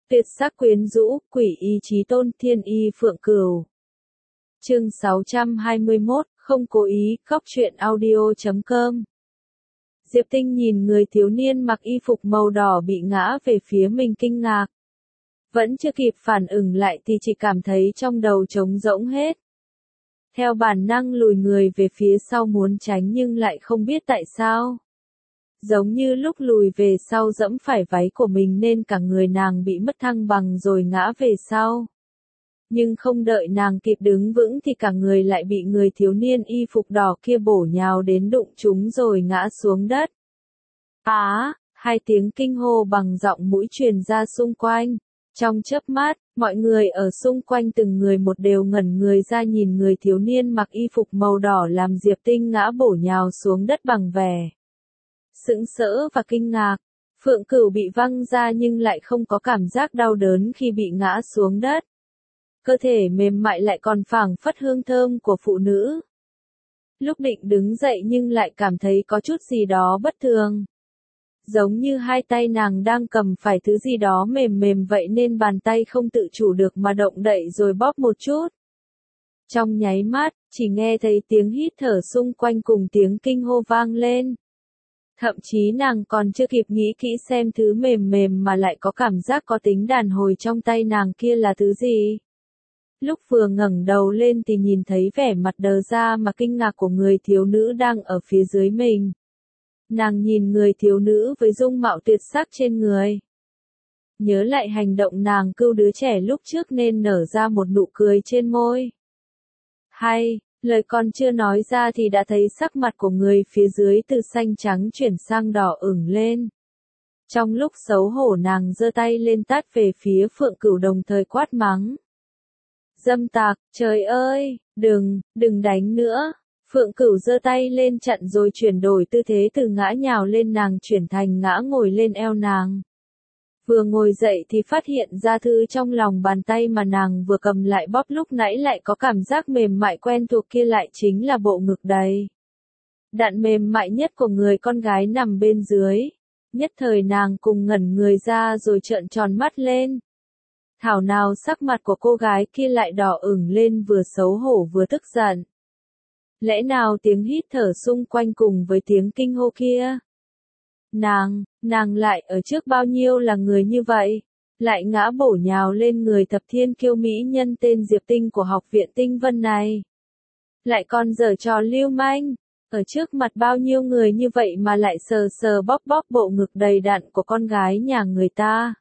Tuyệt sắc quyến rũ, quỷ y chí tôn, thiên y phượng cửu. Chương 621, không cố ý, khóc chuyện audio.com. Diệp Tinh nhìn người thiếu niên mặc y phục màu đỏ bị ngã về phía mình kinh ngạc. Vẫn chưa kịp phản ứng lại thì chỉ cảm thấy trong đầu trống rỗng hết. Theo bản năng lùi người về phía sau muốn tránh nhưng lại không biết tại sao. Giống như lúc lùi về sau dẫm phải váy của mình nên cả người nàng bị mất thăng bằng rồi ngã về sau. Nhưng không đợi nàng kịp đứng vững thì cả người lại bị người thiếu niên y phục đỏ kia bổ nhào đến đụng chúng rồi ngã xuống đất. Hai tiếng kinh hô bằng giọng mũi truyền ra xung quanh. Trong chớp mắt, mọi người ở xung quanh từng người một đều ngẩn người ra nhìn người thiếu niên mặc y phục màu đỏ làm Diệp Tinh ngã bổ nhào xuống đất bằng vẻ sững sỡ và kinh ngạc. Phượng Cửu bị văng ra nhưng lại không có cảm giác đau đớn khi bị ngã xuống đất. Cơ thể mềm mại lại còn phảng phất hương thơm của phụ nữ. Lúc định đứng dậy nhưng lại cảm thấy có chút gì đó bất thường. Giống như hai tay nàng đang cầm phải thứ gì đó mềm mềm vậy nên bàn tay không tự chủ được mà động đậy rồi bóp một chút. Trong nháy mắt, chỉ nghe thấy tiếng hít thở xung quanh cùng tiếng kinh hô vang lên. Thậm chí nàng còn chưa kịp nghĩ kỹ xem thứ mềm mềm mà lại có cảm giác có tính đàn hồi trong tay nàng kia là thứ gì. Lúc vừa ngẩng đầu lên thì nhìn thấy vẻ mặt đờ ra mà kinh ngạc của người thiếu nữ đang ở phía dưới mình. Nàng nhìn người thiếu nữ với dung mạo tuyệt sắc trên người. Nhớ lại hành động nàng cứu đứa trẻ lúc trước nên nở ra một nụ cười trên môi. Lời còn chưa nói ra thì đã thấy sắc mặt của người phía dưới từ xanh trắng chuyển sang đỏ ửng lên. Trong lúc xấu hổ nàng giơ tay lên tát về phía Phượng Cửu đồng thời quát mắng. Dâm tặc, trời ơi, đừng đánh nữa. Phượng Cửu giơ tay lên chặn rồi chuyển đổi tư thế từ ngã nhào lên nàng chuyển thành ngã ngồi lên eo nàng. Vừa ngồi dậy thì phát hiện ra thứ trong lòng bàn tay mà nàng vừa cầm lại bóp lúc nãy lại có cảm giác mềm mại quen thuộc kia lại chính là bộ ngực đầy đặn mềm mại nhất của người con gái nằm bên dưới. Nhất thời nàng cùng ngẩn người ra rồi trợn tròn mắt lên. Thảo nào sắc mặt của cô gái kia lại đỏ ửng lên vừa xấu hổ vừa tức giận. Lẽ nào tiếng hít thở xung quanh cùng với tiếng kinh hô kia? Nàng lại ở trước bao nhiêu là người như vậy? Lại ngã bổ nhào lên người thập thiên kiêu mỹ nhân tên Diệp Tinh của học viện Tinh Vân này. Lại còn giở trò lưu manh. Ở trước mặt bao nhiêu người như vậy mà lại sờ sờ bóp bóp bộ ngực đầy đặn của con gái nhà người ta.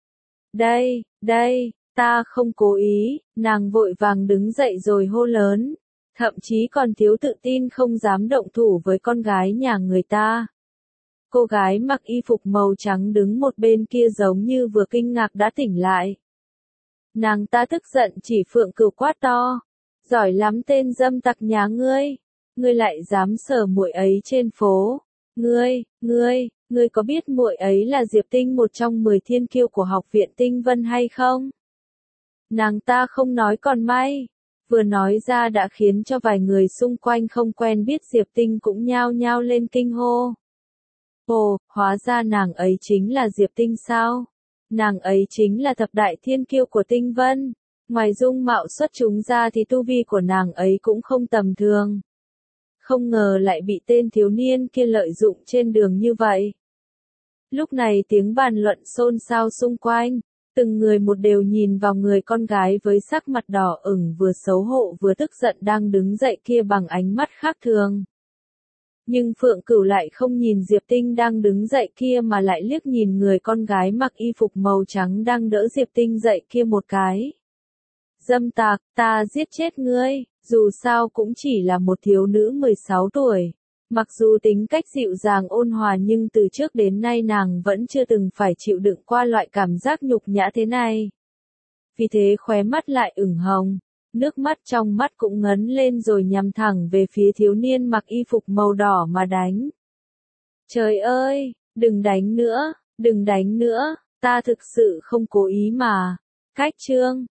Đây, ta không cố ý, nàng vội vàng đứng dậy rồi hô lớn. Thậm chí còn thiếu tự tin không dám động thủ với con gái nhà người ta. Cô gái mặc y phục màu trắng đứng một bên kia giống như vừa kinh ngạc đã tỉnh lại. Nàng ta tức giận chỉ Phượng Cửu quát to. Giỏi lắm tên dâm tặc nhà ngươi. Ngươi lại dám sờ muội ấy trên phố. Ngươi có biết muội ấy là Diệp Tinh một trong 10 thiên kiêu của học viện Tinh Vân hay không? Nàng ta không nói còn may. Vừa nói ra đã khiến cho vài người xung quanh không quen biết Diệp Tinh cũng nhao nhao lên kinh hô. Ồ, hóa ra nàng ấy chính là Diệp Tinh sao? Nàng ấy chính là thập đại thiên kiêu của Tinh Vân. Ngoài dung mạo xuất chúng ra thì tu vi của nàng ấy cũng không tầm thường. Không ngờ lại bị tên thiếu niên kia lợi dụng trên đường như vậy. Lúc này tiếng bàn luận xôn xao xung quanh. Từng người một đều nhìn vào người con gái với sắc mặt đỏ ửng vừa xấu hổ vừa tức giận đang đứng dậy kia bằng ánh mắt khác thường. Nhưng Phượng Cửu lại không nhìn Diệp Tinh đang đứng dậy kia mà lại liếc nhìn người con gái mặc y phục màu trắng đang đỡ Diệp Tinh dậy kia một cái. Dâm tặc, ta giết chết ngươi, dù sao cũng chỉ là một thiếu nữ 16 tuổi. Mặc dù tính cách dịu dàng ôn hòa nhưng từ trước đến nay nàng vẫn chưa từng phải chịu đựng qua loại cảm giác nhục nhã thế này. Vì thế khóe mắt lại ửng hồng, nước mắt trong mắt cũng ngấn lên rồi nhằm thẳng về phía thiếu niên mặc y phục màu đỏ mà đánh. Trời ơi, đừng đánh nữa, ta thực sự không cố ý mà. Cách chương